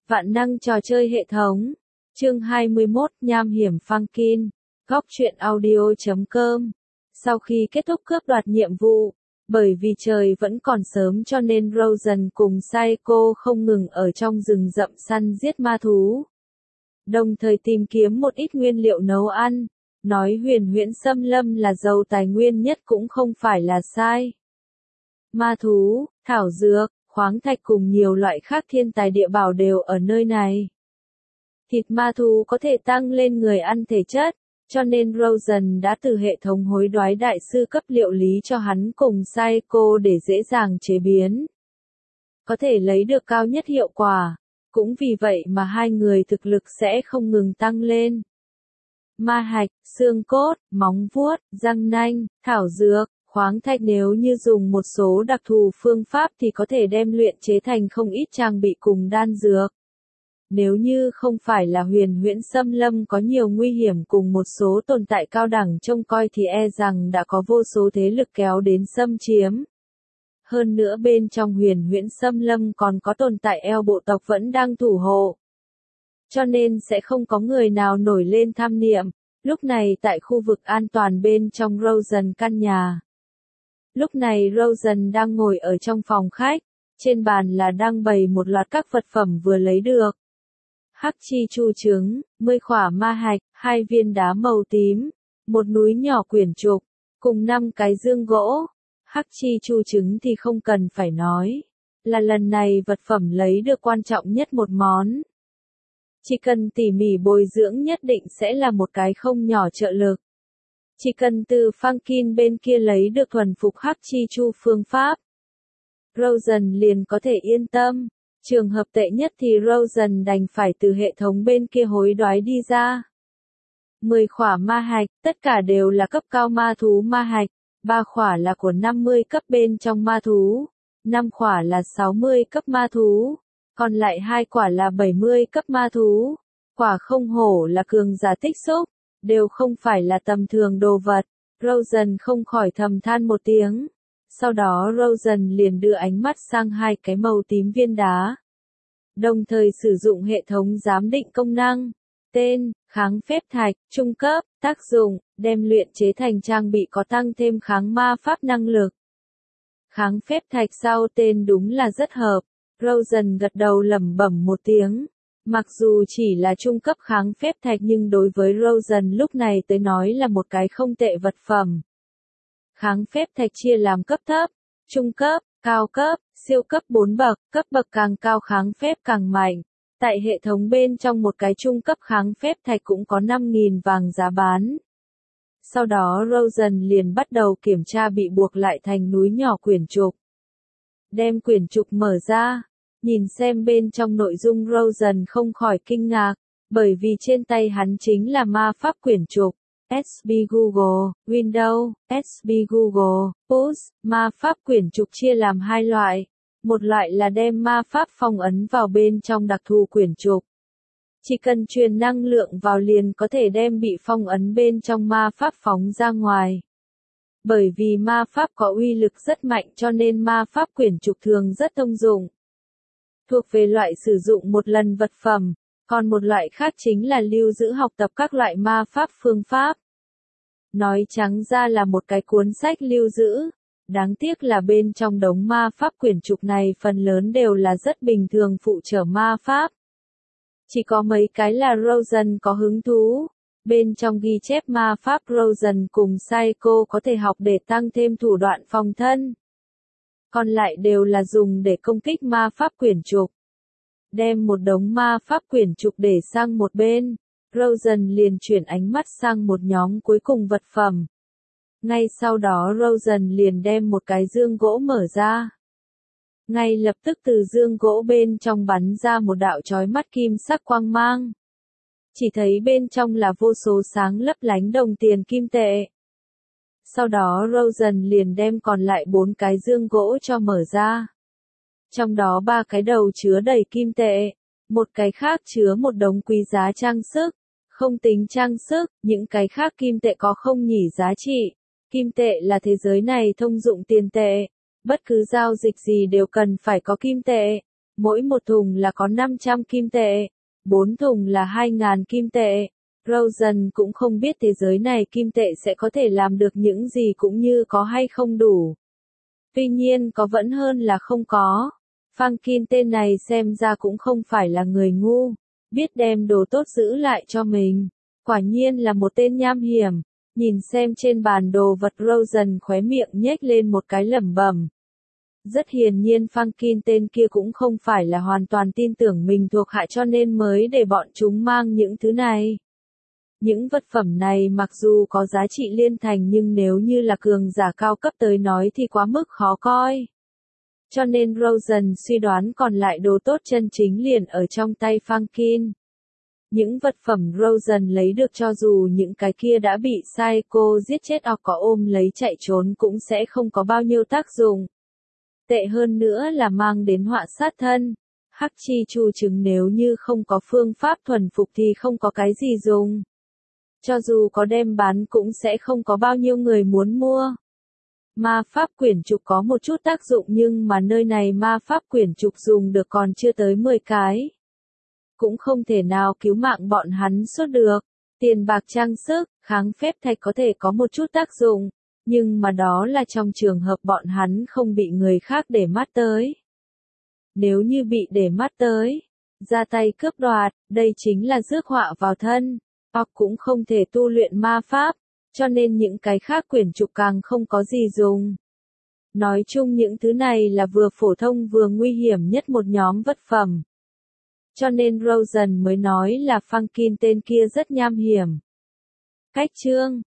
Vạn năng trò chơi hệ thống. Chương 21, nham hiểm Funkin. Góc truyện audio.com. Sau khi kết thúc cướp đoạt nhiệm vụ, bởi vì trời vẫn còn sớm cho nên Rosen cùng Saeko không ngừng ở trong rừng rậm săn giết ma thú. Đồng thời tìm kiếm một ít nguyên liệu nấu ăn. Nói huyền huyễn xâm lâm là giàu tài nguyên nhất cũng không phải là sai. Ma thú, thảo dược, khoáng thạch cùng nhiều loại khác thiên tài địa bảo đều ở nơi này. Thịt ma thú có thể tăng lên người ăn thể chất, cho nên Rosen đã từ hệ thống hối đoái đại sư cấp liệu lý cho hắn cùng Saeko để dễ dàng chế biến. Có thể lấy được cao nhất hiệu quả, cũng vì vậy mà hai người thực lực sẽ không ngừng tăng lên. Ma hạch, xương cốt, móng vuốt, răng nanh, thảo dược, khoáng thạch nếu như dùng một số đặc thù phương pháp thì có thể đem luyện chế thành không ít trang bị cùng đan dược. Nếu như không phải là huyền huyễn xâm lâm có nhiều nguy hiểm cùng một số tồn tại cao đẳng trông coi thì e rằng đã có vô số thế lực kéo đến xâm chiếm. Hơn nữa bên trong huyền huyễn xâm lâm còn có tồn tại eo bộ tộc vẫn đang thủ hộ. Cho nên sẽ không có người nào nổi lên tham niệm. Lúc này tại khu vực an toàn bên trong Rosen căn nhà. Lúc này Rosen đang ngồi ở trong phòng khách, trên bàn là đang bày một loạt các vật phẩm vừa lấy được. Hắc chi chu trứng, 10 khỏa ma hạch, 2 viên đá màu tím, một núi nhỏ quyển trục, cùng 5 cái dương gỗ. Hắc chi chu trứng thì không cần phải nói, là lần này vật phẩm lấy được quan trọng nhất một món. Chỉ cần tỉ mỉ bồi dưỡng nhất định sẽ là một cái không nhỏ trợ lực. Chỉ cần từ Funkin bên kia lấy được thuần phục hắc chi chu phương pháp, Rosen liền có thể yên tâm. Trường hợp tệ nhất thì Rosen đành phải từ hệ thống bên kia hối đoái đi ra. 10 khỏa ma hạch, tất cả đều là cấp cao ma thú ma hạch, 3 khỏa là của 50 cấp bên trong ma thú, 5 khỏa là 60 cấp ma thú, còn lại 2 quả là 70 cấp ma thú. Quả không hổ là cường giả tích xúc, đều không phải là tầm thường đồ vật. Rosen không khỏi thầm than một tiếng. Sau đó Rosen liền đưa ánh mắt sang 2 cái màu tím viên đá. Đồng thời sử dụng hệ thống giám định công năng. Tên, kháng phép thạch, trung cấp, tác dụng, đem luyện chế thành trang bị có tăng thêm kháng ma pháp năng lực. Kháng phép thạch sau tên đúng là rất hợp. Rosen gật đầu lẩm bẩm một tiếng. Mặc dù chỉ là trung cấp kháng phép thạch nhưng đối với Rosen lúc này tới nói là một cái không tệ vật phẩm. Kháng phép thạch chia làm cấp thấp, trung cấp, cao cấp, siêu cấp 4 bậc, cấp bậc càng cao kháng phép càng mạnh. Tại hệ thống bên trong một cái trung cấp kháng phép thạch cũng có 5.000 vàng giá bán. Sau đó Rosen liền bắt đầu kiểm tra bị buộc lại thành núi nhỏ quyển trục. Đem quyển trục mở ra, nhìn xem bên trong nội dung Rosen không khỏi kinh ngạc, bởi vì trên tay hắn chính là ma pháp quyển trục. SB Google, Windows, SB Google, Push, ma pháp quyển trục chia làm 2 loại. Một loại là đem ma pháp phong ấn vào bên trong đặc thù quyển trục. Chỉ cần truyền năng lượng vào liền có thể đem bị phong ấn bên trong ma pháp phóng ra ngoài. Bởi vì ma pháp có uy lực rất mạnh cho nên ma pháp quyển trục thường rất thông dụng. Thuộc về loại sử dụng một lần vật phẩm. Còn một loại khác chính là lưu giữ học tập các loại ma pháp phương pháp. Nói trắng ra là một cái cuốn sách lưu giữ. Đáng tiếc là bên trong đống ma pháp quyển trục này phần lớn đều là rất bình thường phụ trợ ma pháp. Chỉ có mấy cái là Rosen có hứng thú. Bên trong ghi chép ma pháp Rosen cùng Saeko có thể học để tăng thêm thủ đoạn phòng thân. Còn lại đều là dùng để công kích ma pháp quyển trục. Đem một đống ma pháp quyển trục để sang một bên, Rosen liền chuyển ánh mắt sang một nhóm cuối cùng vật phẩm. Ngay sau đó Rosen liền đem một cái dương gỗ mở ra. Ngay lập tức từ dương gỗ bên trong bắn ra một đạo chói mắt kim sắc quang mang. Chỉ thấy bên trong là vô số sáng lấp lánh đồng tiền kim tệ. Sau đó Rosen liền đem còn lại 4 cái dương gỗ cho mở ra. Trong đó 3 cái đầu chứa đầy kim tệ, một cái khác chứa một đống quý giá trang sức, không tính trang sức, những cái khác kim tệ có không nhỉ giá trị. Kim tệ là thế giới này thông dụng tiền tệ, bất cứ giao dịch gì đều cần phải có kim tệ. Mỗi một thùng là có 500 kim tệ, 4 thùng là 2.000 kim tệ. Rosen cũng không biết thế giới này kim tệ sẽ có thể làm được những gì cũng như có hay không đủ. Tuy nhiên có vẫn hơn là không có. Funkin tên này xem ra cũng không phải là người ngu, biết đem đồ tốt giữ lại cho mình. Quả nhiên là một tên nham hiểm. Nhìn xem trên bàn đồ vật Rosen khóe miệng nhếch lên một cái lẩm bẩm. Rất hiển nhiên Funkin tên kia cũng không phải là hoàn toàn tin tưởng mình thuộc hạ cho nên mới để bọn chúng mang những thứ này. Những vật phẩm này mặc dù có giá trị liên thành nhưng nếu như là cường giả cao cấp tới nói thì quá mức khó coi. Cho nên Rosen suy đoán còn lại đồ tốt chân chính liền ở trong tay Funkin. Những vật phẩm Rosen lấy được cho dù những cái kia đã bị Psycho giết chết hoặc có ôm lấy chạy trốn cũng sẽ không có bao nhiêu tác dụng. Tệ hơn nữa là mang đến họa sát thân. Hắc chi chu chứng nếu như không có phương pháp thuần phục thì không có cái gì dùng. Cho dù có đem bán cũng sẽ không có bao nhiêu người muốn mua. Ma pháp quyển trục có một chút tác dụng nhưng mà nơi này ma pháp quyển trục dùng được còn chưa tới 10 cái. Cũng không thể nào cứu mạng bọn hắn suốt được. Tiền bạc trang sức, kháng phép thạch có thể có một chút tác dụng, nhưng mà đó là trong trường hợp bọn hắn không bị người khác để mắt tới. Nếu như bị để mắt tới, ra tay cướp đoạt, đây chính là rước họa vào thân, hoặc cũng không thể tu luyện ma pháp, cho nên những cái khác quyển trục càng không có gì dùng. Nói chung những thứ này là vừa phổ thông vừa nguy hiểm nhất một nhóm vật phẩm. Cho nên Rosen mới nói là Funkin tên kia rất nham hiểm. Cách chương